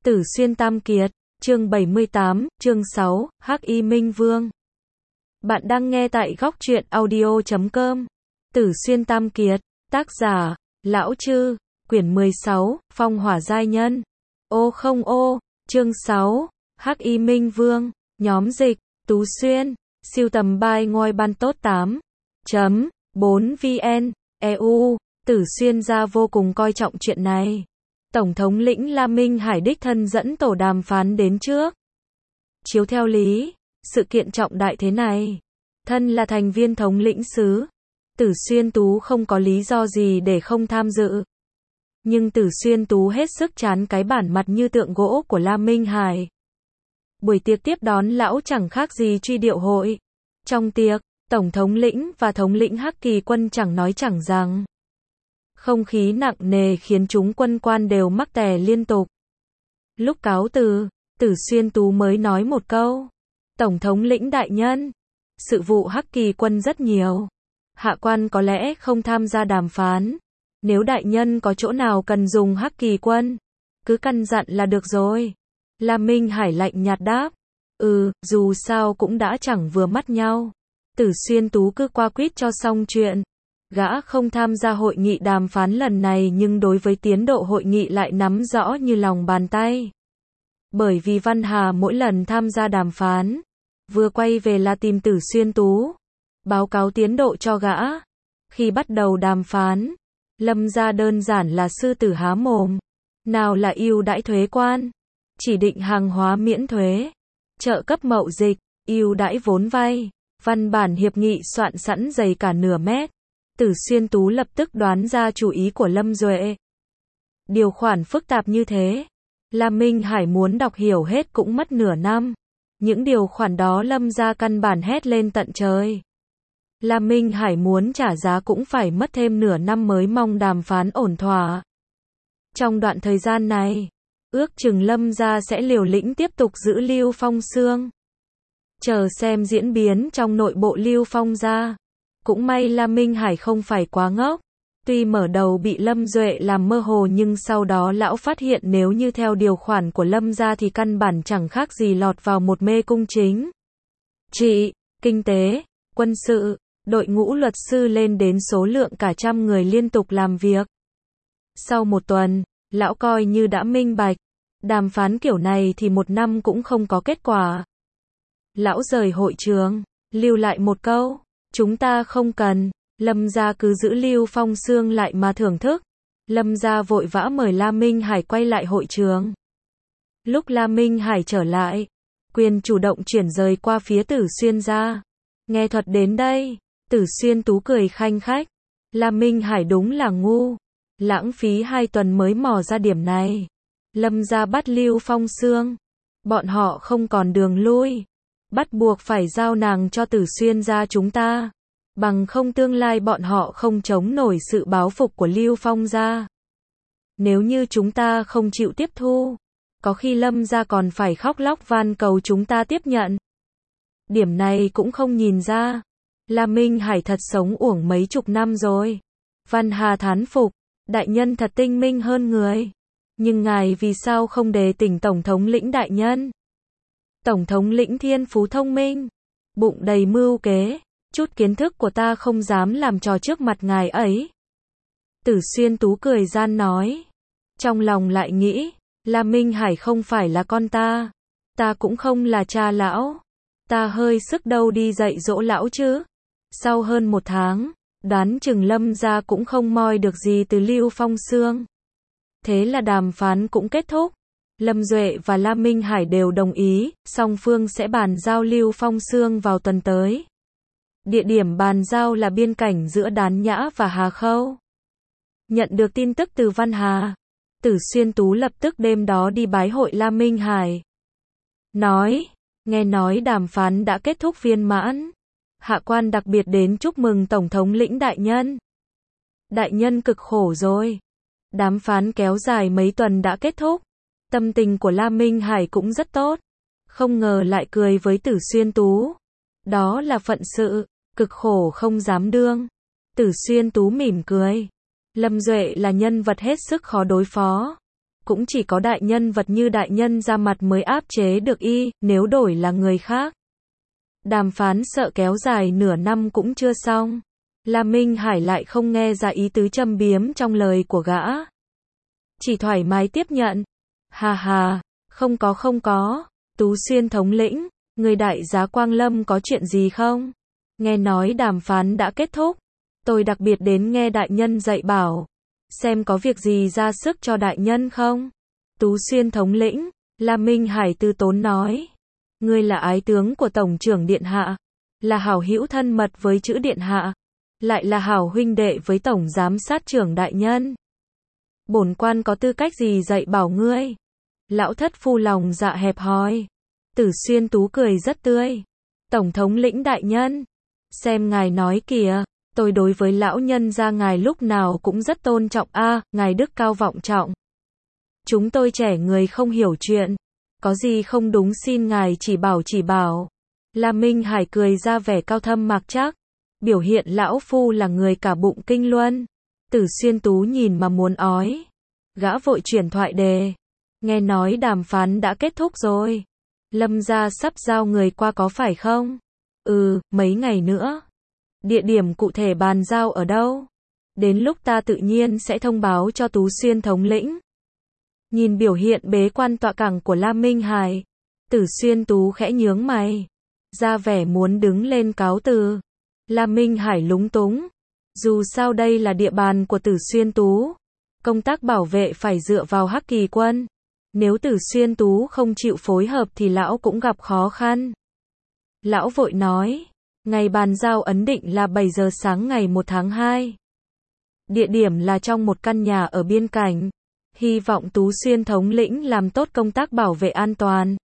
Tử Xuyên Tam Kiệt, chương 78, chương 6, Hắc Y Minh Vương. Bạn đang nghe tại góc truyện audio.com. Tử Xuyên Tam Kiệt, tác giả, Lão Chư, quyển 16, Phong Hỏa Giai Nhân. Ô không ô, chương 6, Hắc Y Minh Vương, nhóm dịch, Tú Xuyên, siêu tầm bài ngôi ban tốt 8.4 VN, EU, Tử Xuyên gia vô cùng coi trọng chuyện này. Tổng thống lĩnh La Minh Hải đích thân dẫn tổ đàm phán đến trước. Chiếu theo lý, sự kiện trọng đại thế này, thân là thành viên thống lĩnh xứ, Tử Xuyên Tú không có lý do gì để không tham dự. Nhưng Tử Xuyên Tú hết sức chán cái bản mặt như tượng gỗ của La Minh Hải. Buổi tiệc tiếp đón lão chẳng khác gì truy điệu hội. Trong tiệc, Tổng thống lĩnh và thống lĩnh Hắc Kỳ quân chẳng nói chẳng rằng. Không khí nặng nề khiến chúng quân quan đều mắc tè liên tục. Lúc cáo từ, Tử Xuyên Tú mới nói một câu. Tổng thống lĩnh đại nhân, sự vụ Hắc Kỳ quân rất nhiều. Hạ quan có lẽ không tham gia đàm phán. Nếu đại nhân có chỗ nào cần dùng Hắc Kỳ quân, cứ căn dặn là được rồi. La Minh Hải lạnh nhạt đáp. Dù sao cũng đã chẳng vừa mắt nhau. Tử Xuyên Tú cứ qua quýt cho xong chuyện. Gã không tham gia hội nghị đàm phán lần này nhưng đối với tiến độ hội nghị lại nắm rõ như lòng bàn tay. Bởi vì Văn Hà mỗi lần tham gia đàm phán, vừa quay về là tìm Tử Xuyên Tú, báo cáo tiến độ cho gã. Khi bắt đầu đàm phán, Lâm gia đơn giản là sư tử há mồm. Nào là ưu đãi thuế quan, chỉ định hàng hóa miễn thuế, trợ cấp mậu dịch, ưu đãi vốn vay, văn bản hiệp nghị soạn sẵn dày cả nửa mét. Tử Xuyên Tú lập tức đoán ra chủ ý của Lâm Duệ. Điều khoản phức tạp như thế, La Minh Hải muốn đọc hiểu hết cũng mất nửa năm. Những điều khoản đó Lâm gia căn bản hét lên tận trời. La Minh Hải muốn trả giá cũng phải mất thêm nửa năm mới mong đàm phán ổn thỏa. Trong đoạn thời gian này, ước chừng Lâm gia sẽ liều lĩnh tiếp tục giữ Lưu Phong Xương. Chờ xem diễn biến trong nội bộ Lưu Phong gia. Cũng may La Minh Hải không phải quá ngốc. Tuy mở đầu bị Lâm Duệ làm mơ hồ nhưng sau đó lão phát hiện nếu như theo điều khoản của Lâm gia thì căn bản chẳng khác gì lọt vào một mê cung chính trị, kinh tế, quân sự, đội ngũ luật sư lên đến số lượng cả trăm người liên tục làm việc. Sau một tuần, lão coi như đã minh bạch. Đàm phán kiểu này thì một năm cũng không có kết quả. Lão rời hội trường, lưu lại một câu. Chúng ta không cần, Lâm gia cứ giữ Lưu Phong Xương lại mà thưởng thức. Lâm gia vội vã mời La Minh Hải quay lại hội trường. Lúc La Minh Hải trở lại, quyền chủ động chuyển rời qua phía Tử Xuyên gia. Nghe thuật đến đây, Tử Xuyên Tú cười khanh khách. La Minh Hải đúng là ngu. Lãng phí 2 tuần mới mò ra điểm này. Lâm gia bắt Lưu Phong Xương. Bọn họ không còn đường lui. Bắt buộc phải giao nàng cho Tử Xuyên gia chúng ta. Bằng không tương lai bọn họ không chống nổi sự báo phục của Lưu Phong gia. Nếu như chúng ta không chịu tiếp thu, có khi Lâm gia còn phải khóc lóc van cầu chúng ta tiếp nhận. Điểm này cũng không nhìn ra. La Minh Hải thật sống uổng mấy chục năm rồi. Văn Hà thán phục, đại nhân thật tinh minh hơn người. Nhưng ngài vì sao không đề tỉnh Tổng thống lĩnh đại nhân? Tổng thống lĩnh thiên phú thông minh, bụng đầy mưu kế, chút kiến thức của ta không dám làm trò trước mặt ngài ấy. Tử Xuyên Tú cười gian nói. Trong lòng lại nghĩ, La Minh Hải không phải là con ta cũng không là cha lão. Ta hơi sức đâu đi dạy dỗ lão chứ. Sau hơn 1 tháng, đoán chừng Lâm gia cũng không moi được gì từ Lưu Phong Xương. Thế là đàm phán cũng kết thúc. Lâm Duệ và La Minh Hải đều đồng ý, song phương sẽ bàn giao Lưu Phong Xương vào tuần tới. Địa điểm bàn giao là biên cảnh giữa Đán Nhã và Hà Khâu. Nhận được tin tức từ Văn Hà, Tử Xuyên Tú lập tức đêm đó đi bái hội La Minh Hải. Nghe nói đàm phán đã kết thúc viên mãn. Hạ quan đặc biệt đến chúc mừng Tổng thống lĩnh đại nhân. Đại nhân cực khổ rồi. Đàm phán kéo dài mấy tuần đã kết thúc. Tâm tình của La Minh Hải cũng rất tốt. Không ngờ lại cười với Tử Xuyên Tú. Đó là phận sự, cực khổ không dám đương. Tử Xuyên Tú mỉm cười. Lâm Duệ là nhân vật hết sức khó đối phó. cũng chỉ có đại nhân vật như đại nhân ra mặt mới áp chế được y, nếu đổi là người khác. Đàm phán sợ kéo dài nửa năm cũng chưa xong. La Minh Hải lại không nghe ra ý tứ châm biếm trong lời của gã. Chỉ thoải mái tiếp nhận. Hà hà, không có, Tú Xuyên thống lĩnh, người đại giá Quang Lâm có chuyện gì không? Nghe nói đàm phán đã kết thúc. Tôi đặc biệt đến nghe đại nhân dạy bảo. Xem có việc gì ra sức cho đại nhân không? Tú Xuyên thống lĩnh, La Minh Hải từ tốn nói. Ngươi là ái tướng của Tổng trưởng Điện Hạ. Là hảo hữu thân mật với chữ Điện Hạ. Lại là hảo huynh đệ với Tổng giám sát trưởng đại nhân. Bổn quan có tư cách gì dạy bảo ngươi? Lão thất phu lòng dạ hẹp hòi. Tử Xuyên Tú cười rất tươi. Tổng thống lĩnh đại nhân. Xem ngài nói kìa. Tôi đối với lão nhân gia ngài lúc nào cũng rất tôn trọng ngài đức cao vọng trọng. Chúng tôi trẻ người không hiểu chuyện. Có gì không đúng xin ngài chỉ bảo. La Minh Hải cười ra vẻ cao thâm mạc trắc. Biểu hiện lão phu là người cả bụng kinh luân. Tử Xuyên Tú nhìn mà muốn ói. Gã vội chuyển thoại đề. Nghe nói đàm phán đã kết thúc rồi. Lâm gia sắp giao người qua có phải không? Mấy ngày nữa. Địa điểm cụ thể bàn giao ở đâu? Đến lúc ta tự nhiên sẽ thông báo cho Tú Xuyên thống lĩnh. Nhìn biểu hiện bế quan tọa cẳng của La Minh Hải, Tử Xuyên Tú khẽ nhướng mày, ra vẻ muốn đứng lên cáo từ. La Minh Hải lúng túng. Dù sao đây là địa bàn của Tử Xuyên Tú, công tác bảo vệ phải dựa vào Hắc Kỳ quân. Nếu Tử Xuyên Tú không chịu phối hợp thì lão cũng gặp khó khăn. Lão vội nói, ngày bàn giao ấn định là 7 giờ sáng ngày 1 tháng 2. Địa điểm là trong một căn nhà ở biên cảnh. Hy vọng Tú Xuyên thống lĩnh làm tốt công tác bảo vệ an toàn.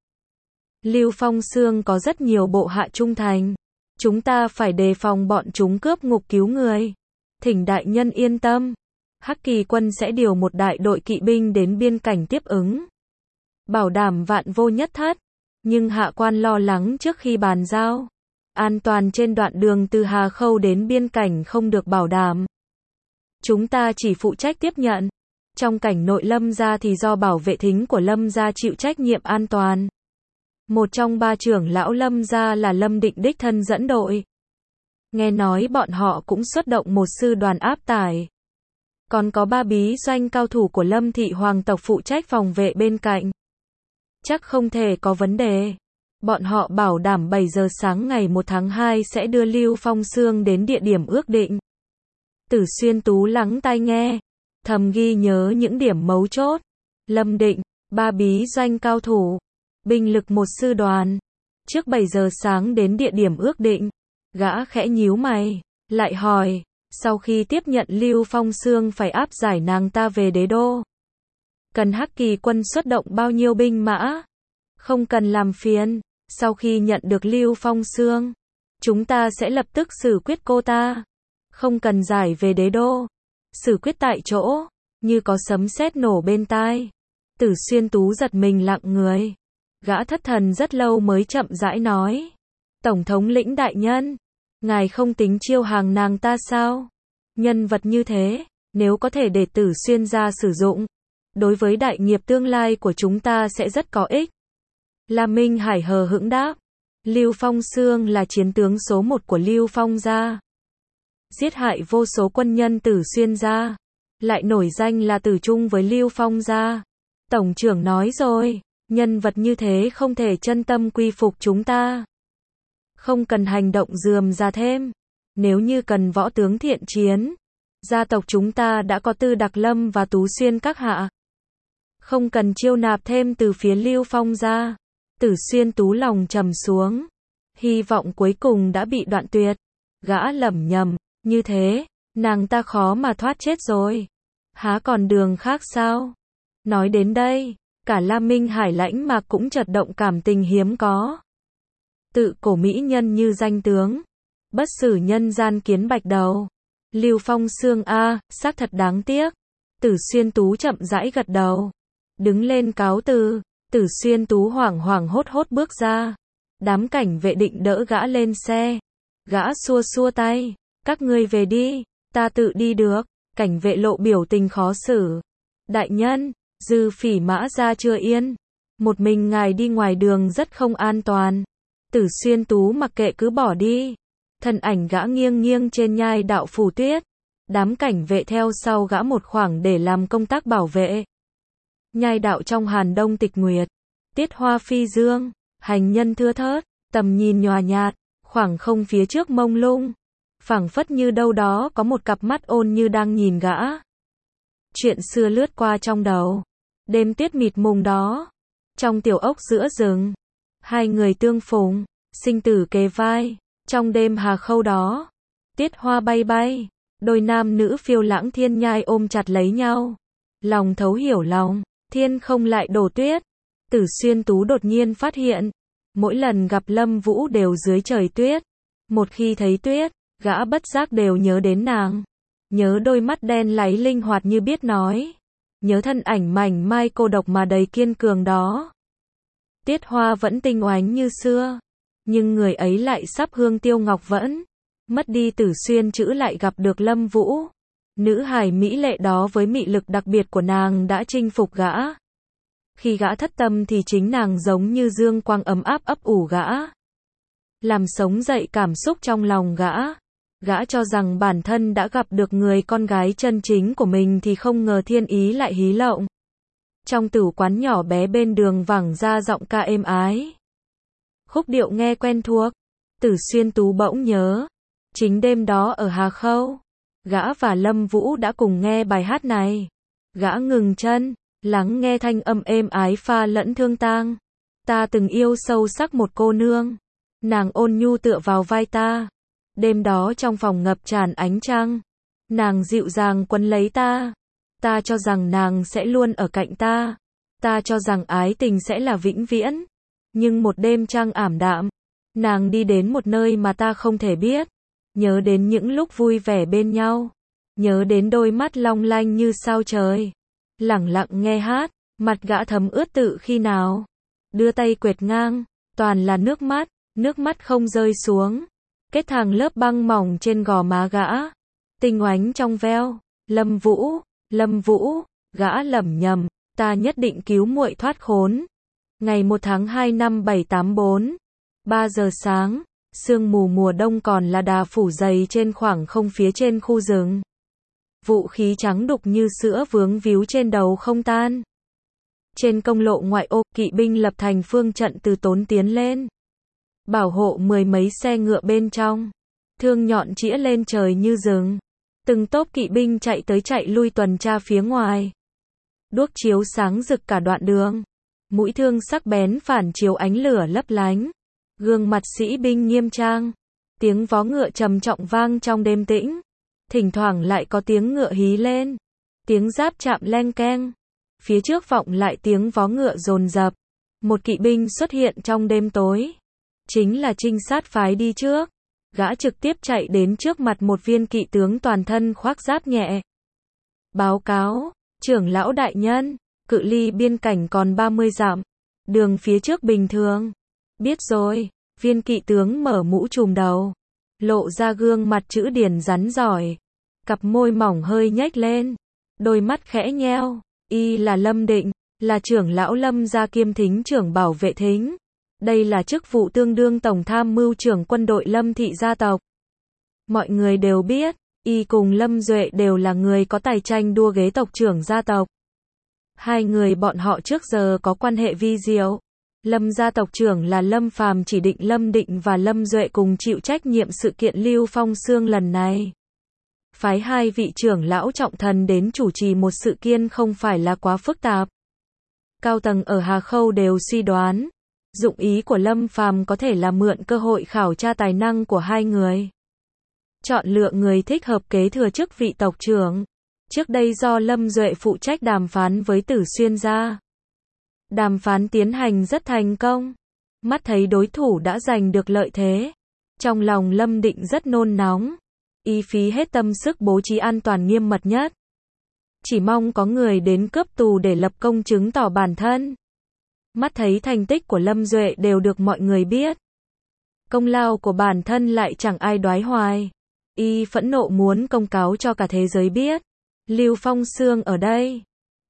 Lưu Phong Xương có rất nhiều bộ hạ trung thành. Chúng ta phải đề phòng bọn chúng cướp ngục cứu người. Thỉnh đại nhân yên tâm. Hắc Kỳ quân sẽ điều một đại đội kỵ binh đến biên cảnh tiếp ứng. Bảo đảm vạn vô nhất thất. Nhưng hạ quan lo lắng trước khi bàn giao. An toàn trên đoạn đường từ Hà Khâu đến biên cảnh không được bảo đảm. Chúng ta chỉ phụ trách tiếp nhận. Trong cảnh nội Lâm gia thì do bảo vệ thính của Lâm gia chịu trách nhiệm an toàn. Một trong 3 trưởng lão Lâm gia là Lâm Định đích thân dẫn đội. Nghe nói bọn họ cũng xuất động một sư đoàn áp tải. Còn có 3 bí doanh cao thủ của Lâm thị hoàng tộc phụ trách phòng vệ bên cạnh. Chắc không thể có vấn đề. Bọn họ bảo đảm 7 giờ sáng ngày 1 tháng 2 sẽ đưa Lưu Phong Xương đến địa điểm ước định. Tử Xuyên Tú lắng tai nghe, thầm ghi nhớ những điểm mấu chốt. Lâm Định, 3 bí doanh cao thủ, binh lực 1 sư đoàn. Trước 7 giờ sáng đến địa điểm ước định. Gã khẽ nhíu mày, lại hỏi, sau khi tiếp nhận Lưu Phong Xương phải áp giải nàng ta về đế đô. Cần Hắc Kỳ quân xuất động bao nhiêu binh mã? Không cần làm phiền, sau khi nhận được Lưu Phong Xương, chúng ta sẽ lập tức xử quyết cô ta. Không cần giải về đế đô. Xử quyết tại chỗ, như có sấm sét nổ bên tai. Tử Xuyên Tú giật mình lặng người. Gã thất thần rất lâu mới chậm rãi nói. Tổng thống lĩnh đại nhân, ngài không tính chiêu hàng nàng ta sao? Nhân vật như thế, nếu có thể để Tử Xuyên ra sử dụng, đối với đại nghiệp tương lai của chúng ta sẽ rất có ích. La Minh Hải hờ hững đáp. Lưu Phong Xương là chiến tướng số 1 của Lưu Phong gia. Giết hại vô số quân nhân Tử Xuyên gia. Lại nổi danh là tử chung với Lưu Phong gia. Tổng trưởng nói rồi, nhân vật như thế không thể chân tâm quy phục chúng ta. Không cần hành động rườm rà thêm. Nếu như cần võ tướng thiện chiến, gia tộc chúng ta đã có Tư Đặc Lâm và Tú Xuyên các hạ. Không cần chiêu nạp thêm từ phía Lưu Phong gia. Tử Xuyên Tú lòng trầm xuống. Hy vọng cuối cùng đã bị đoạn tuyệt. Gã lẩm nhẩm, như thế, nàng ta khó mà thoát chết rồi. Há còn đường khác sao? Nói đến đây, cả La Minh Hải lãnh mạc cũng chợt động cảm tình hiếm có. Tự cổ mỹ nhân như danh tướng. Bất xử nhân gian kiến bạch đầu. Lưu Phong Xương xác thật đáng tiếc. Tử Xuyên Tú chậm rãi gật đầu. Đứng lên cáo từ. Tử Xuyên Tú hoảng hoảng hốt hốt bước ra. Đám cảnh vệ định đỡ gã lên xe. Gã xua xua tay. Các ngươi về đi, ta tự đi được. Cảnh vệ lộ biểu tình khó xử. Đại nhân, Dư Phỉ Mã ra chưa yên. Một mình ngài đi ngoài đường rất không an toàn. Tử Xuyên Tú mặc kệ cứ bỏ đi. Thân ảnh gã nghiêng nghiêng trên nhai đạo phủ tuyết. Đám cảnh vệ theo sau gã một khoảng để làm công tác bảo vệ. Nhai đạo trong Hàn Đông tịch nguyệt. Tiết hoa phi dương. Hành nhân thưa thớt. Tầm nhìn nhòa nhạt. Khoảng không phía trước mông lung. Phảng phất như đâu đó có một cặp mắt ôn như đang nhìn gã. Chuyện xưa lướt qua trong đầu. Đêm tiết mịt mùng đó. Trong tiểu ốc giữa rừng. Hai người tương phùng. Sinh tử kề vai. Trong đêm hà khâu đó. Tiết hoa bay bay. Đôi nam nữ phiêu lãng thiên nhai ôm chặt lấy nhau. Lòng thấu hiểu lòng. Thiên không lại đổ tuyết. Tử Xuyên Tú đột nhiên phát hiện. Mỗi lần gặp Lâm Vũ đều dưới trời tuyết. Một khi thấy tuyết, gã bất giác đều nhớ đến nàng. Nhớ đôi mắt đen láy linh hoạt như biết nói. Nhớ thân ảnh mảnh mai cô độc mà đầy kiên cường đó. Tiết hoa vẫn tinh oánh như xưa. Nhưng người ấy lại sắp hương tiêu ngọc vẫn. Mất đi Tử Xuyên chữ lại gặp được Lâm Vũ. Nữ hài mỹ lệ đó với mị lực đặc biệt của nàng đã chinh phục gã. Khi gã thất tâm thì chính nàng giống như dương quang ấm áp ấp ủ gã. Làm sống dậy cảm xúc trong lòng gã. Gã cho rằng bản thân đã gặp được người con gái chân chính của mình thì không ngờ thiên ý lại hí lộng. Trong tử quán nhỏ bé bên đường vẳng ra giọng ca êm ái. Khúc điệu nghe quen thuộc. Tử Xuyên Tú bỗng nhớ. Chính đêm đó ở Hà Khâu. Gã và Lâm Vũ đã cùng nghe bài hát này. Gã ngừng chân. Lắng nghe thanh âm êm ái pha lẫn thương tang. Ta từng yêu sâu sắc một cô nương. Nàng ôn nhu tựa vào vai ta. Đêm đó trong phòng ngập tràn ánh trăng. Nàng dịu dàng quấn lấy ta. Ta cho rằng nàng sẽ luôn ở cạnh ta. Ta cho rằng ái tình sẽ là vĩnh viễn. Nhưng một đêm trăng ảm đạm. Nàng đi đến một nơi mà ta không thể biết. Nhớ đến những lúc vui vẻ bên nhau. Nhớ đến đôi mắt long lanh như sao trời. Lẳng lặng nghe hát. Mặt gã thấm ướt tự khi nào. Đưa tay quệt ngang. Toàn là nước mắt. Nước mắt không rơi xuống. Kết thành lớp băng mỏng trên gò má gã. Tinh oánh trong veo. Lâm Vũ, Lâm Vũ, gã lẩm nhẩm, ta nhất định cứu muội thoát khốn. Ngày 1 tháng 2 năm 784. 3 giờ sáng, sương mù mùa đông còn là đà phủ dày trên khoảng không phía trên khu rừng. Vũ khí trắng đục như sữa vướng víu trên đầu không tan. Trên công lộ ngoại ô, kỵ binh lập thành phương trận từ tốn tiến lên. Bảo hộ mười mấy xe ngựa bên trong. Thương nhọn chĩa lên trời như rừng. Từng tốp kỵ binh chạy tới chạy lui tuần tra phía ngoài. Đuốc chiếu sáng rực cả đoạn đường. Mũi thương sắc bén phản chiếu ánh lửa lấp lánh. Gương mặt sĩ binh nghiêm trang. Tiếng vó ngựa trầm trọng vang trong đêm tĩnh. Thỉnh thoảng lại có tiếng ngựa hí lên. Tiếng giáp chạm leng keng. Phía trước vọng lại tiếng vó ngựa dồn dập. Một kỵ binh xuất hiện trong đêm tối. Chính là trinh sát phái đi trước. Gã trực tiếp chạy đến trước mặt một viên kỵ tướng toàn thân khoác giáp nhẹ. Báo cáo, trưởng lão đại nhân, cự ly biên cảnh còn 30 dặm. Đường phía trước bình thường. Biết rồi, viên kỵ tướng mở mũ trùm đầu. Lộ ra gương mặt chữ điển rắn giỏi. Cặp môi mỏng hơi nhếch lên. Đôi mắt khẽ nheo. Y là Lâm Định, là trưởng lão Lâm gia kiêm thính trưởng bảo vệ thính. Đây là chức vụ tương đương tổng tham mưu trưởng quân đội Lâm thị gia tộc. Mọi người đều biết, y cùng Lâm Duệ đều là người có tài tranh đua ghế tộc trưởng gia tộc. Hai người bọn họ trước giờ có quan hệ vi diệu. Lâm gia tộc trưởng là Lâm Phàm chỉ định Lâm Định và Lâm Duệ cùng chịu trách nhiệm sự kiện Lưu Phong Xương lần này. Phái hai vị trưởng lão trọng thần đến chủ trì một sự kiện không phải là quá phức tạp. Cao tầng ở Hà Khâu đều suy đoán. Dụng ý của Lâm Phàm có thể là mượn cơ hội khảo tra tài năng của hai người. Chọn lựa người thích hợp kế thừa chức vị tộc trưởng. Trước đây do Lâm Duệ phụ trách đàm phán với Tử Xuyên gia. Đàm phán tiến hành rất thành công. Mắt thấy đối thủ đã giành được lợi thế. Trong lòng Lâm Định rất nôn nóng. Y phí hết tâm sức bố trí an toàn nghiêm mật nhất. Chỉ mong có người đến cướp tù để lập công chứng tỏ bản thân. Mắt thấy thành tích của Lâm Duệ đều được mọi người biết. Công lao của bản thân lại chẳng ai đoái hoài. Y phẫn nộ muốn công cáo cho cả thế giới biết. Lưu Phong Xương ở đây.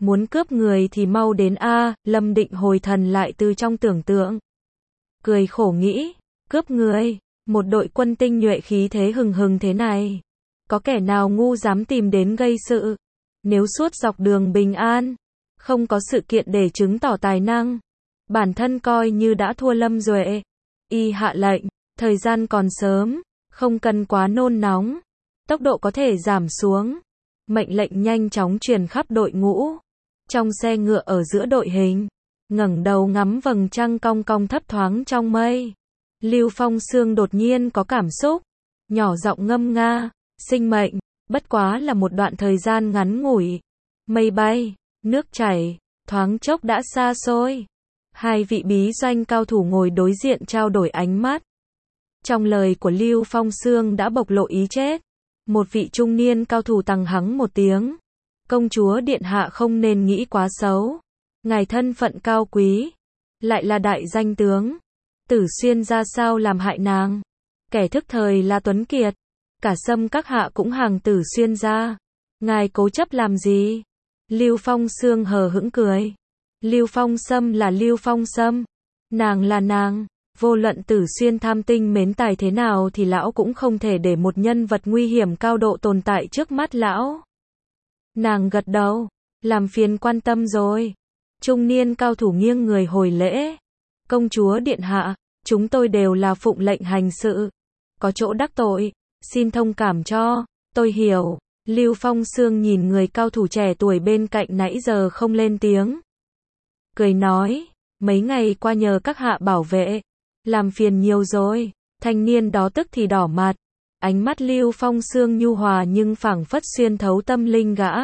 Muốn cướp người thì mau đến a, Lâm Định hồi thần lại từ trong tưởng tượng. Cười khổ nghĩ, cướp người, một đội quân tinh nhuệ khí thế hừng hừng thế này. Có kẻ nào ngu dám tìm đến gây sự. Nếu suốt dọc đường bình an, không có sự kiện để chứng tỏ tài năng, bản thân coi như đã thua Lâm Duệ. Y hạ lệnh, thời gian còn sớm, không cần quá nôn nóng, tốc độ có thể giảm xuống. Mệnh lệnh nhanh chóng truyền khắp đội ngũ. Trong xe ngựa ở giữa đội hình, ngẩng đầu ngắm vầng trăng cong cong thấp thoáng trong mây. Lưu Phong Sương đột nhiên có cảm xúc, nhỏ giọng ngâm nga, sinh mệnh, bất quá là một đoạn thời gian ngắn ngủi. Mây bay, nước chảy, thoáng chốc đã xa xôi. Hai vị bí doanh cao thủ ngồi đối diện trao đổi ánh mắt. Trong lời của Lưu Phong Sương đã bộc lộ ý chết. Một vị trung niên cao thủ tằng hắng một tiếng. Công chúa điện hạ không nên nghĩ quá xấu. Ngài thân phận cao quý, lại là đại danh tướng. Tử Xuyên ra sao làm hại nàng? Kẻ thức thời là Tuấn Kiệt. Cả Sâm các hạ cũng hàng Tử Xuyên ra. Ngài cố chấp làm gì? Lưu Phong Sương hờ hững cười. Lưu Phong Sâm là Lưu Phong Sâm. Nàng là nàng. Vô luận Tử Xuyên tham tinh mến tài thế nào thì lão cũng không thể để một nhân vật nguy hiểm cao độ tồn tại trước mắt lão. Nàng gật đầu. Làm phiền quan tâm rồi. Trung niên cao thủ nghiêng người hồi lễ. Công chúa điện hạ, chúng tôi đều là phụng lệnh hành sự. Có chỗ đắc tội, xin thông cảm cho. Tôi hiểu. Lưu Phong Sương nhìn người cao thủ trẻ tuổi bên cạnh nãy giờ không lên tiếng. Cười nói, mấy ngày qua nhờ các hạ bảo vệ. Làm phiền nhiều rồi. Thanh niên đó tức thì đỏ mặt. Ánh mắt Lưu Phong Sương nhu hòa nhưng phảng phất xuyên thấu tâm linh gã.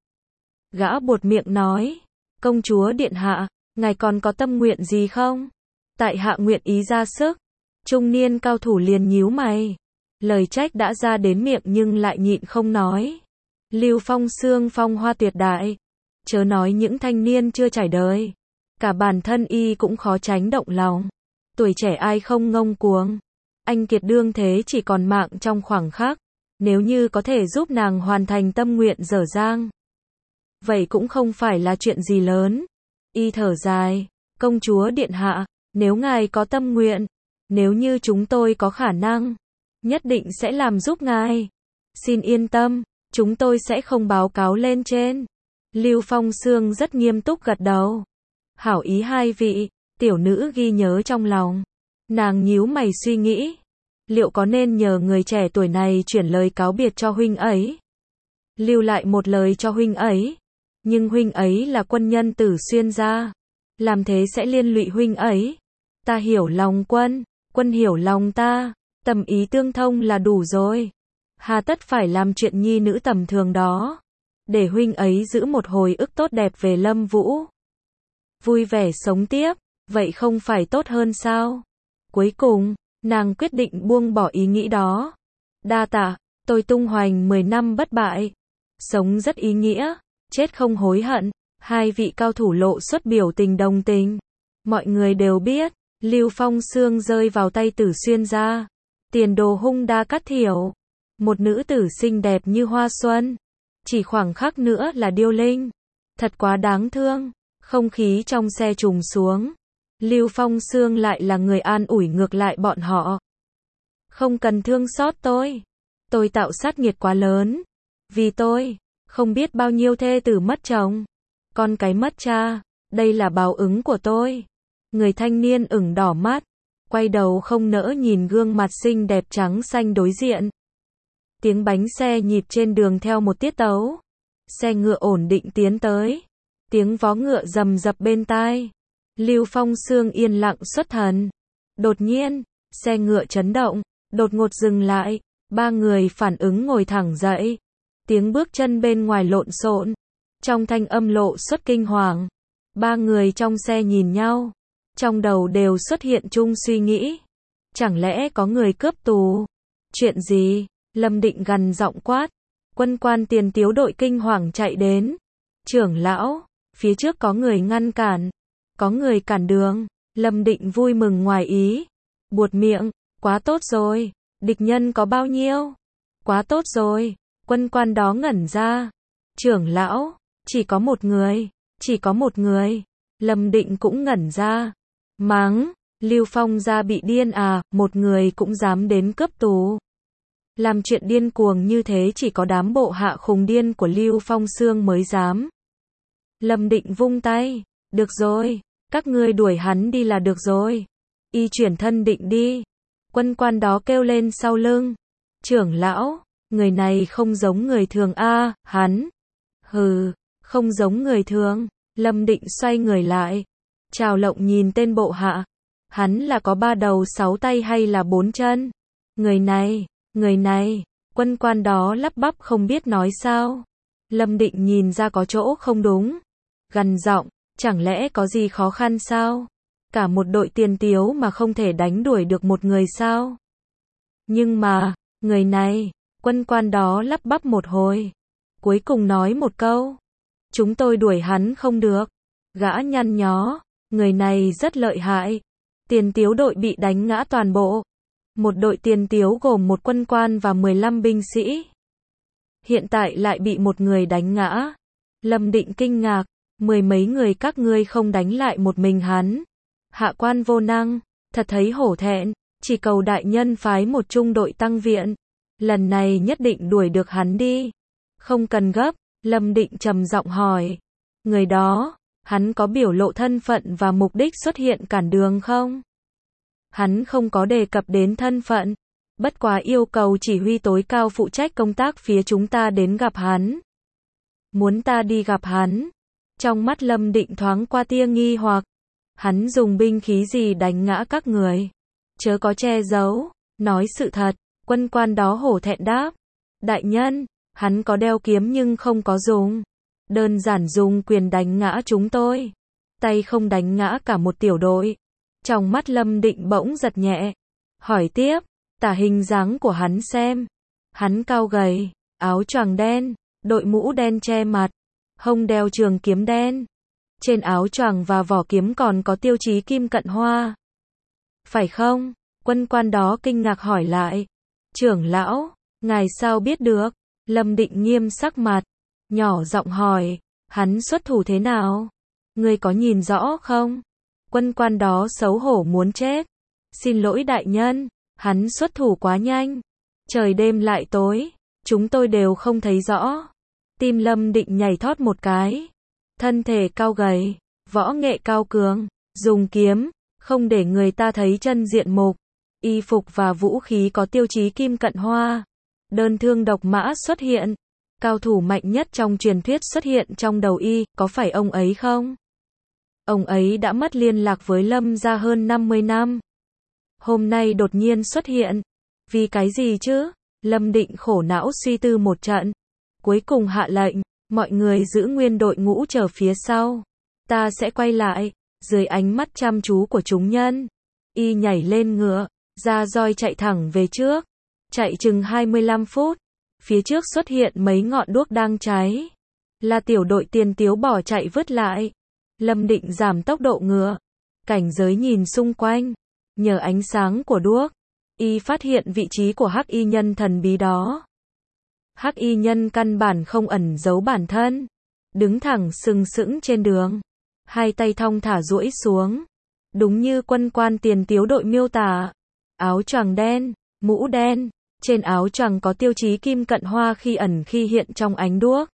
Gã buột miệng nói, công chúa điện hạ, ngài còn có tâm nguyện gì không? Tại hạ nguyện ý ra sức. Trung niên cao thủ liền nhíu mày. Lời trách đã ra đến miệng nhưng lại nhịn không nói. Lưu Phong Sương phong hoa tuyệt đại. Chớ nói những thanh niên chưa trải đời. Cả bản thân y cũng khó tránh động lòng. Tuổi trẻ ai không ngông cuồng. Anh kiệt đương thế chỉ còn mạng trong khoảng khắc. Nếu như có thể giúp nàng hoàn thành tâm nguyện dở dang, vậy cũng không phải là chuyện gì lớn. Y thở dài, công chúa điện hạ, nếu ngài có tâm nguyện, nếu như chúng tôi có khả năng, nhất định sẽ làm giúp ngài. Xin yên tâm, chúng tôi sẽ không báo cáo lên trên. Lưu Phong Sương rất nghiêm túc gật đầu. Hảo ý hai vị, tiểu nữ ghi nhớ trong lòng. Nàng nhíu mày suy nghĩ, liệu có nên nhờ người trẻ tuổi này chuyển lời cáo biệt cho huynh ấy? Lưu lại một lời cho huynh ấy. Nhưng huynh ấy là quân nhân Tử Xuyên gia. Làm thế sẽ liên lụy huynh ấy. Ta hiểu lòng quân, quân hiểu lòng ta. Tầm ý tương thông là đủ rồi. Hà tất phải làm chuyện nhi nữ tầm thường đó. Để huynh ấy giữ một hồi ức tốt đẹp về Lâm Vũ. Vui vẻ sống tiếp, vậy không phải tốt hơn sao? Cuối cùng, nàng quyết định buông bỏ ý nghĩ đó. Đa tạ, tôi tung hoành 10 năm bất bại. Sống rất ý nghĩa, chết không hối hận. Hai vị cao thủ lộ xuất biểu tình đồng tình. Mọi người đều biết, Lưu Phong Sương rơi vào tay Tử Xuyên gia. Tiền đồ hung đa cát thiểu. Một nữ tử xinh đẹp như hoa xuân. Chỉ khoảng khắc nữa là điêu linh. Thật quá đáng thương. Không khí trong xe trùng xuống. Lưu Phong Sương lại là người an ủi ngược lại bọn họ. Không cần thương xót tôi. Tôi tạo sát nghiệt quá lớn. Vì tôi, không biết bao nhiêu thê tử mất chồng. Con cái mất cha. Đây là báo ứng của tôi. Người thanh niên ửng đỏ mắt. Quay đầu không nỡ nhìn gương mặt xinh đẹp trắng xanh đối diện. Tiếng bánh xe nhịp trên đường theo một tiết tấu. Xe ngựa ổn định tiến tới. Tiếng vó ngựa rầm rập bên tai. Lưu Phong Sương yên lặng xuất thần. Đột nhiên, xe ngựa chấn động, đột ngột dừng lại. Ba người phản ứng ngồi thẳng dậy. Tiếng bước chân bên ngoài lộn xộn. Trong thanh âm lộ xuất kinh hoàng. Ba người trong xe nhìn nhau. Trong đầu đều xuất hiện chung suy nghĩ. Chẳng lẽ có người cướp tù? Chuyện gì? Lâm Định gằn giọng quát. Quân quan Tiền Tiếu đội kinh hoàng chạy đến. Trưởng lão, phía trước có người ngăn cản. Có người cản đường. Lâm Định vui mừng ngoài ý. Buột miệng, quá tốt rồi. Địch nhân có bao nhiêu? Quá tốt rồi. Quân quan đó ngẩn ra. Trưởng lão, chỉ có một người. Chỉ có một người. Lâm Định cũng ngẩn ra. Mắng, Lưu Phong gia bị điên à, một người cũng dám đến cướp tù. Làm chuyện điên cuồng như thế chỉ có đám bộ hạ khùng điên của Lưu Phong Sương mới dám. Lâm Định vung tay. Được rồi, các ngươi đuổi hắn đi là được rồi. Y chuyển thân định đi. Quân quan đó kêu lên sau lưng. Trưởng lão, người này không giống người thường a, hắn. Hừ, không giống người thường. Lâm Định xoay người lại. Trào Lộng nhìn tên bộ hạ. Hắn là có 3 đầu 6 tay hay là 4 chân? Người này, quân quan đó lắp bắp không biết nói sao. Lâm Định nhìn ra có chỗ không đúng. Gằn giọng, chẳng lẽ có gì khó khăn sao? Cả một đội tiền tiếu mà không thể đánh đuổi được một người sao? Nhưng mà, người này, quân quan đó lắp bắp một hồi. Cuối cùng nói một câu. Chúng tôi đuổi hắn không được. Gã nhăn nhó, người này rất lợi hại. Tiền tiếu đội bị đánh ngã toàn bộ. Một đội tiền tiếu gồm một quân quan và 15 binh sĩ. Hiện tại lại bị một người đánh ngã. Lâm Định kinh ngạc, 10 mấy người các ngươi không đánh lại một mình hắn. Hạ quan vô năng, thật thấy hổ thẹn, chỉ cầu đại nhân phái một trung đội tăng viện. Lần này nhất định đuổi được hắn đi. Không cần gấp, Lâm Định trầm giọng hỏi. Người đó, hắn có biểu lộ thân phận và mục đích xuất hiện cản đường không? Hắn không có đề cập đến thân phận, bất quá yêu cầu chỉ huy tối cao phụ trách công tác phía chúng ta đến gặp hắn. Muốn ta đi gặp hắn? Trong mắt Lâm Định thoáng qua tia nghi hoặc. Hắn dùng binh khí gì đánh ngã các người? Chớ có che giấu, nói sự thật. Quân quan đó hổ thẹn đáp. Đại nhân, hắn có đeo kiếm nhưng không có dùng. Đơn giản dùng quyền đánh ngã chúng tôi. Tay không đánh ngã cả một tiểu đội. Trong mắt Lâm Định bỗng giật nhẹ. Hỏi tiếp, tả hình dáng của hắn xem. Hắn cao gầy, áo choàng đen, đội mũ đen che mặt, hông đeo trường kiếm đen. Trên áo choàng và vỏ kiếm còn có tiêu chí kim cận hoa. Phải không? Quân quan đó kinh ngạc hỏi lại. Trưởng lão, ngài sao biết được? Lâm Định nghiêm sắc mặt, nhỏ giọng hỏi, hắn xuất thủ thế nào? Ngươi có nhìn rõ không? Quân quan đó xấu hổ muốn chết. Xin lỗi đại nhân, hắn xuất thủ quá nhanh. Trời đêm lại tối, chúng tôi đều không thấy rõ. Tim Lâm Định nhảy thót một cái. Thân thể cao gầy, võ nghệ cao cường, dùng kiếm, không để người ta thấy chân diện mục. Y phục và vũ khí có tiêu chí kim cận hoa. Đơn thương độc mã xuất hiện. Cao thủ mạnh nhất trong truyền thuyết xuất hiện trong đầu y, có phải ông ấy không? Ông ấy đã mất liên lạc với Lâm gia hơn 50 năm. Hôm nay đột nhiên xuất hiện. Vì cái gì chứ? Lâm Định khổ não suy tư một trận. Cuối cùng hạ lệnh, mọi người giữ nguyên đội ngũ chờ phía sau. Ta sẽ quay lại. Dưới ánh mắt chăm chú của chúng nhân, y nhảy lên ngựa, ra roi chạy thẳng về trước. Chạy chừng 25 phút. Phía trước xuất hiện mấy ngọn đuốc đang cháy. Là tiểu đội tiền tiếu bỏ chạy vứt lại. Lâm Định giảm tốc độ ngựa. Cảnh giới nhìn xung quanh. Nhờ ánh sáng của đuốc, y phát hiện vị trí của hắc y nhân thần bí đó. Hắc y nhân căn bản không ẩn giấu bản thân. Đứng thẳng sừng sững trên đường. Hai tay thong thả duỗi xuống. Đúng như quân quan tiền tiếu đội miêu tả. Áo choàng đen, mũ đen. Trên áo choàng có tiêu chí kim cận hoa khi ẩn khi hiện trong ánh đuốc.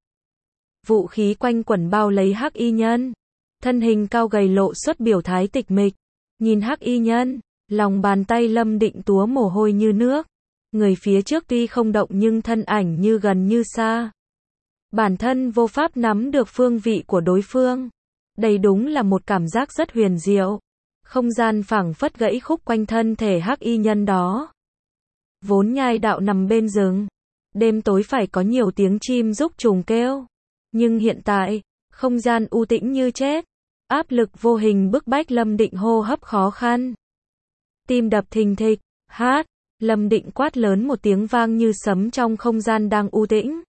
Vũ khí quanh quẩn bao lấy hắc y nhân. Thân hình cao gầy lộ xuất biểu thái tịch mịch. Nhìn hắc y nhân, lòng bàn tay Lâm Định túa mồ hôi như nước. Người phía trước tuy không động nhưng thân ảnh như gần như xa. Bản thân vô pháp nắm được phương vị của đối phương. Đây đúng là một cảm giác rất huyền diệu. Không gian phảng phất gãy khúc quanh thân thể hắc y nhân đó. Vốn nhai đạo nằm bên rừng. Đêm tối phải có nhiều tiếng chim rúc trùng kêu. Nhưng hiện tại, không gian u tĩnh như chết. Áp lực vô hình bức bách Lâm Định hô hấp khó khăn. Tim đập thình thịch, hát. Lâm Định quát lớn một tiếng vang như sấm trong không gian đang u tĩnh.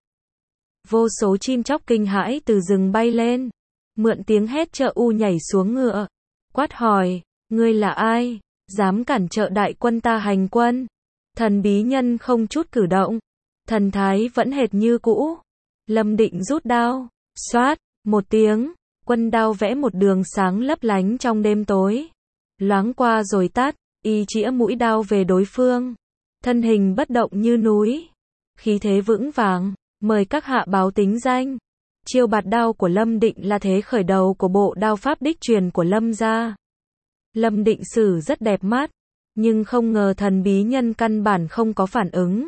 Vô số chim chóc kinh hãi từ rừng bay lên. Mượn tiếng hét trợ u nhảy xuống ngựa. Quát hỏi, ngươi là ai? Dám cản trở đại quân ta hành quân? Thần bí nhân không chút cử động. Thần thái vẫn hệt như cũ. Lâm Định rút đao. Xoát, một tiếng. quân đao vẽ một đường sáng lấp lánh trong đêm tối. Loáng qua rồi tắt, y chĩa mũi đao về đối phương. Thân hình bất động như núi. Khí thế vững vàng, mời các hạ báo tính danh. Chiêu bạt đao của Lâm Định là thế khởi đầu của bộ đao pháp đích truyền của Lâm gia. Lâm Định sử rất đẹp mắt, nhưng không ngờ thần bí nhân căn bản không có phản ứng.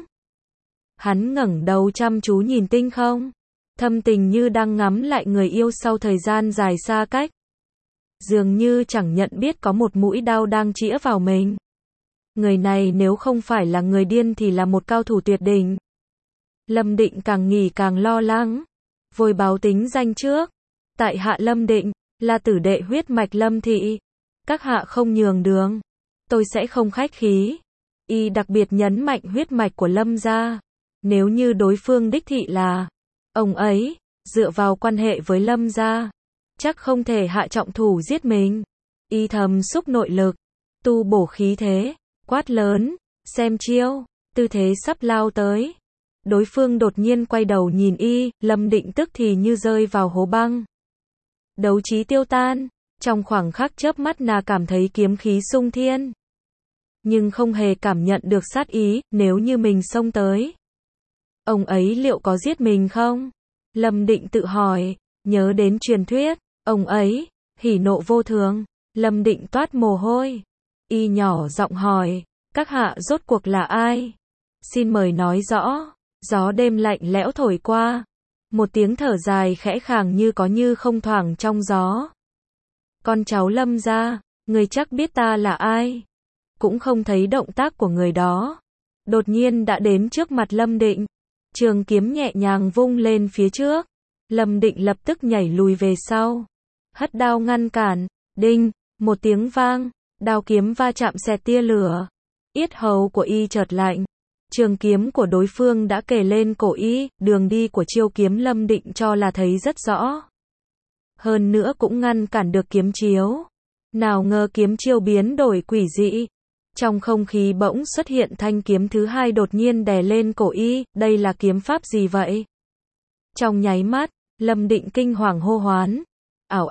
Hắn ngẩng đầu chăm chú nhìn tinh không, thâm tình như đang ngắm lại người yêu sau thời gian dài xa cách. Dường như chẳng nhận biết có một mũi đao đang chĩa vào mình. Người này nếu không phải là người điên thì là một cao thủ tuyệt đỉnh. Lâm Định càng nghĩ càng lo lắng. Vội báo tính danh trước. Tại hạ Lâm Định, là tử đệ huyết mạch Lâm thị. Các hạ không nhường đường, tôi sẽ không khách khí. Y đặc biệt nhấn mạnh huyết mạch của Lâm gia. Nếu như đối phương đích thị là ông ấy, dựa vào quan hệ với Lâm gia, chắc không thể hạ trọng thủ giết mình. Y thầm xúc nội lực, tu bổ khí thế, quát lớn, xem chiêu, tư thế sắp lao tới. Đối phương đột nhiên quay đầu nhìn y, Lâm Định tức thì như rơi vào hố băng. Đấu trí tiêu tan, trong khoảng khắc chớp mắt là cảm thấy kiếm khí xung thiên. Nhưng không hề cảm nhận được sát ý, nếu như mình xông tới. Ông ấy liệu có giết mình không? Lâm Định tự hỏi, nhớ đến truyền thuyết, ông ấy, hỉ nộ vô thường. Lâm Định toát mồ hôi. Y nhỏ giọng hỏi, các hạ rốt cuộc là ai? Xin mời nói rõ. Gió đêm lạnh lẽo thổi qua. Một tiếng thở dài khẽ khàng như có như không thoảng trong gió. Con cháu Lâm gia, người chắc biết ta là ai? Cũng không thấy động tác của người đó. Đột nhiên đã đến trước mặt Lâm Định. Trường kiếm nhẹ nhàng vung lên phía trước. Lâm Định lập tức nhảy lùi về sau. Hất đao ngăn cản. Đinh, một tiếng vang. Đao kiếm va chạm xẹt tia lửa. Yết hầu của y chợt lạnh. Trường kiếm của đối phương đã kề lên cổ y. Đường đi của chiêu kiếm Lâm Định cho là thấy rất rõ. Hơn nữa cũng ngăn cản được kiếm chiếu. Nào ngờ kiếm chiêu biến đổi quỷ dị. Trong không khí bỗng xuất hiện thanh kiếm thứ hai đột nhiên đè lên cổ y. Đây là kiếm pháp gì vậy? Trong nháy mắt, Lâm Định kinh hoàng hô hoán. Ảo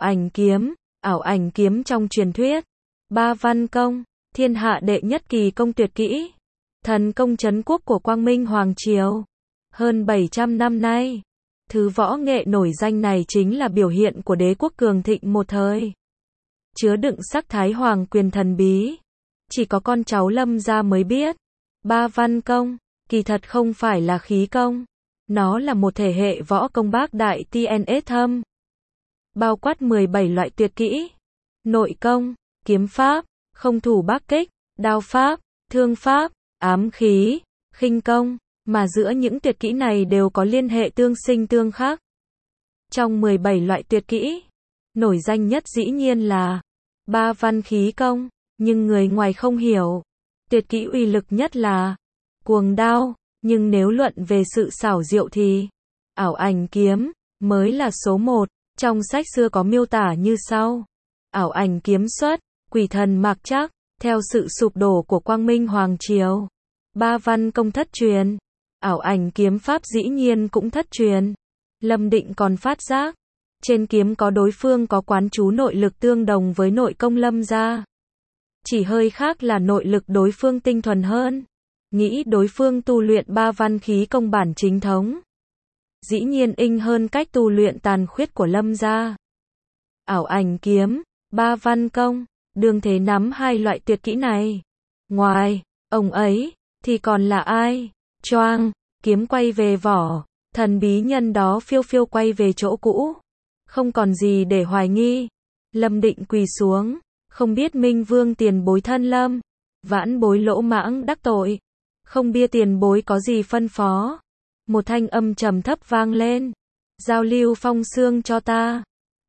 ảnh kiếm trong truyền thuyết. Ba văn công, thiên hạ đệ nhất kỳ công tuyệt kỹ. Thần công trấn quốc của Quang Minh Hoàng Triều. Hơn 700 năm nay, thứ võ nghệ nổi danh này chính là biểu hiện của đế quốc cường thịnh một thời. Chứa đựng sắc thái hoàng quyền thần bí. Chỉ có con cháu Lâm gia mới biết. Ba văn công, kỳ thật không phải là khí công. Nó là một thể hệ võ công bác đại TNS thâm. Bao quát 17 loại tuyệt kỹ. Nội công, kiếm pháp, không thủ bác kích, đao pháp, thương pháp, ám khí, khinh công, mà giữa những tuyệt kỹ này đều có liên hệ tương sinh tương khắc. Trong 17 loại tuyệt kỹ, nổi danh nhất dĩ nhiên là ba văn khí công, nhưng người ngoài không hiểu. Tuyệt kỹ uy lực nhất là cuồng đao, nhưng nếu luận về sự xảo diệu thì ảo ảnh kiếm mới là số 1. Trong sách xưa có miêu tả như sau. Ảo ảnh kiếm xuất, quỷ thần mặc trắc, theo sự sụp đổ của Quang Minh Hoàng Triều. Ba văn công thất truyền. Ảo ảnh kiếm pháp dĩ nhiên cũng thất truyền. Lâm Định còn phát giác. Trên kiếm có đối phương có quán chú nội lực tương đồng với nội công Lâm gia. Chỉ hơi khác là nội lực đối phương tinh thuần hơn. Nghĩ đối phương tu luyện ba văn khí công bản chính thống. Dĩ nhiên inh hơn cách tu luyện tàn khuyết của Lâm gia. Ảo ảnh kiếm, ba văn công, đương thế nắm hai loại tuyệt kỹ này. Ngoài ông ấy, thì còn là ai? Choang, kiếm quay về vỏ, thần bí nhân đó phiêu phiêu quay về chỗ cũ. Không còn gì để hoài nghi. Lâm Định quỳ xuống, không biết Minh Vương tiền bối thân Lâm, vãn bối lỗ mãng đắc tội. Không biết tiền bối có gì phân phó. Một thanh âm trầm thấp vang lên. Giao lưu phong xương cho ta.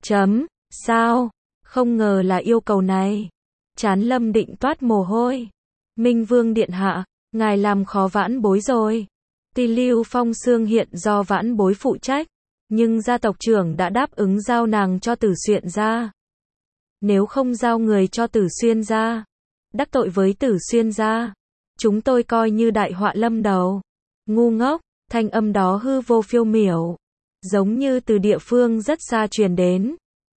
Sao? Không ngờ là yêu cầu này. Trán Lâm Định toát mồ hôi. Minh Vương điện hạ, ngài làm khó vãn bối rồi. Tuy Lưu Phong Xương hiện do vãn bối phụ trách, nhưng gia tộc trưởng đã đáp ứng giao nàng cho Tử Xuyên gia. Nếu không giao người cho Tử Xuyên gia, đắc tội với Tử Xuyên gia, chúng tôi coi như đại họa lâm đầu. Ngu ngốc, thanh âm đó hư vô phiêu miểu, giống như từ địa phương rất xa truyền đến.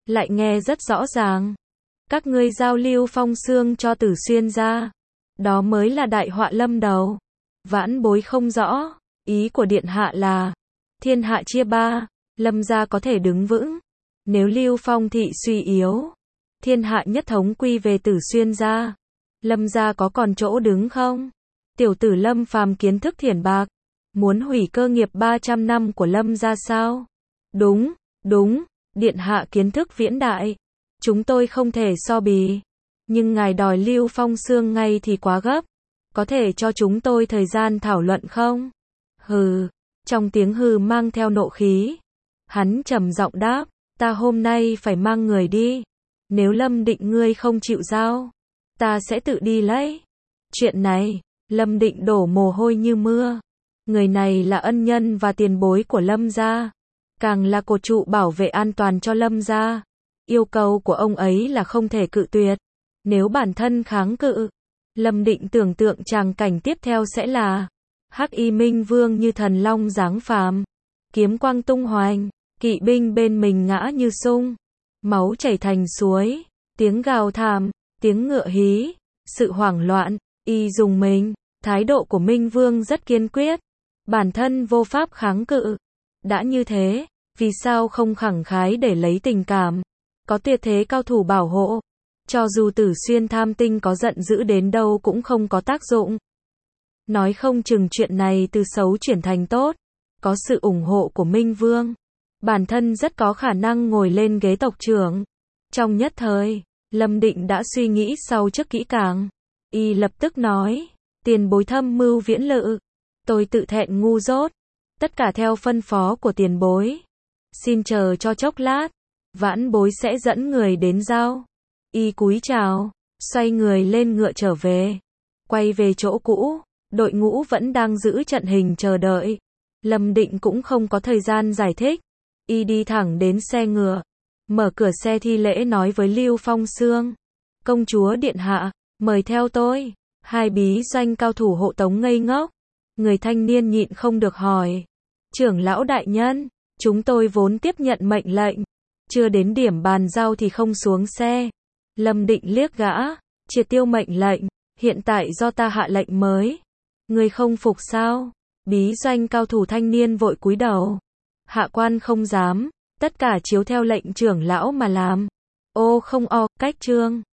lại nghe rất rõ ràng. Các ngươi giao Lưu Phong Xương cho Tử Xuyên gia, đó mới là đại họa lâm đầu. Vãn Bối không rõ, ý của điện hạ là, thiên hạ chia ba, Lâm gia có thể đứng vững. Nếu Lưu Phong thị suy yếu, thiên hạ nhất thống quy về Tử Xuyên gia, Lâm gia có còn chỗ đứng không? Tiểu tử Lâm Phàm kiến thức thiển bạc, muốn hủy cơ nghiệp 300 năm của Lâm gia sao? Đúng, đúng, điện hạ kiến thức viễn đại, chúng tôi không thể so bì. Nhưng ngài đòi Lưu Phong Xương ngay thì quá gấp, có thể cho chúng tôi thời gian thảo luận không? Hừ, trong tiếng hừ mang theo nộ khí. Hắn trầm giọng đáp, ta hôm nay phải mang người đi. Nếu Lâm Định ngươi không chịu giao, ta sẽ tự đi lấy. Chuyện này, Lâm Định đổ mồ hôi như mưa. Người này là ân nhân và tiền bối của Lâm gia, càng là cột trụ bảo vệ an toàn cho Lâm gia. Yêu cầu của ông ấy là không thể cự tuyệt. Nếu bản thân kháng cự, Lâm Định tưởng tượng tràng cảnh tiếp theo sẽ là Hắc Y Minh Vương như thần long giáng phàm, kiếm quang tung hoành, kỵ binh bên mình ngã như sung, máu chảy thành suối, tiếng gào thảm, tiếng ngựa hí, sự hoảng loạn, y dùng mình. Thái độ của Minh Vương rất kiên quyết, bản thân vô pháp kháng cự. Đã như thế, vì sao không khẳng khái để lấy tình cảm, có tuyệt thế cao thủ bảo hộ, cho dù Tử Xuyên tham tinh có giận dữ đến đâu cũng không có tác dụng. Nói không chừng chuyện này từ xấu chuyển thành tốt, có sự ủng hộ của Minh Vương, bản thân rất có khả năng ngồi lên ghế tộc trưởng. Trong nhất thời, Lâm Định đã suy nghĩ sâu trước kỹ càng, y lập tức nói, tiền bối thâm mưu viễn lự, tôi tự thẹn ngu dốt, tất cả theo phân phó của tiền bối. Xin chờ cho chốc lát, Vãn Bối sẽ dẫn người đến giao. Y cúi chào, xoay người lên ngựa trở về, quay về chỗ cũ, đội ngũ vẫn đang giữ trận hình chờ đợi. Lâm Định cũng không có thời gian giải thích, y đi thẳng đến xe ngựa, mở cửa xe thi lễ nói với Lưu Phong Xương, công chúa điện hạ, mời theo tôi. Hai bí doanh cao thủ hộ tống ngây ngốc, người thanh niên nhịn không được hỏi, trưởng lão đại nhân, chúng tôi vốn tiếp nhận mệnh lệnh, chưa đến điểm bàn giao thì không xuống xe. Lâm Định liếc gã, triệt tiêu mệnh lệnh, hiện tại do ta hạ lệnh mới, ngươi không phục sao? Bí doanh cao thủ thanh niên vội cúi đầu, hạ quan không dám, tất cả chiếu theo lệnh trưởng lão mà làm. Ô không o, cách trương.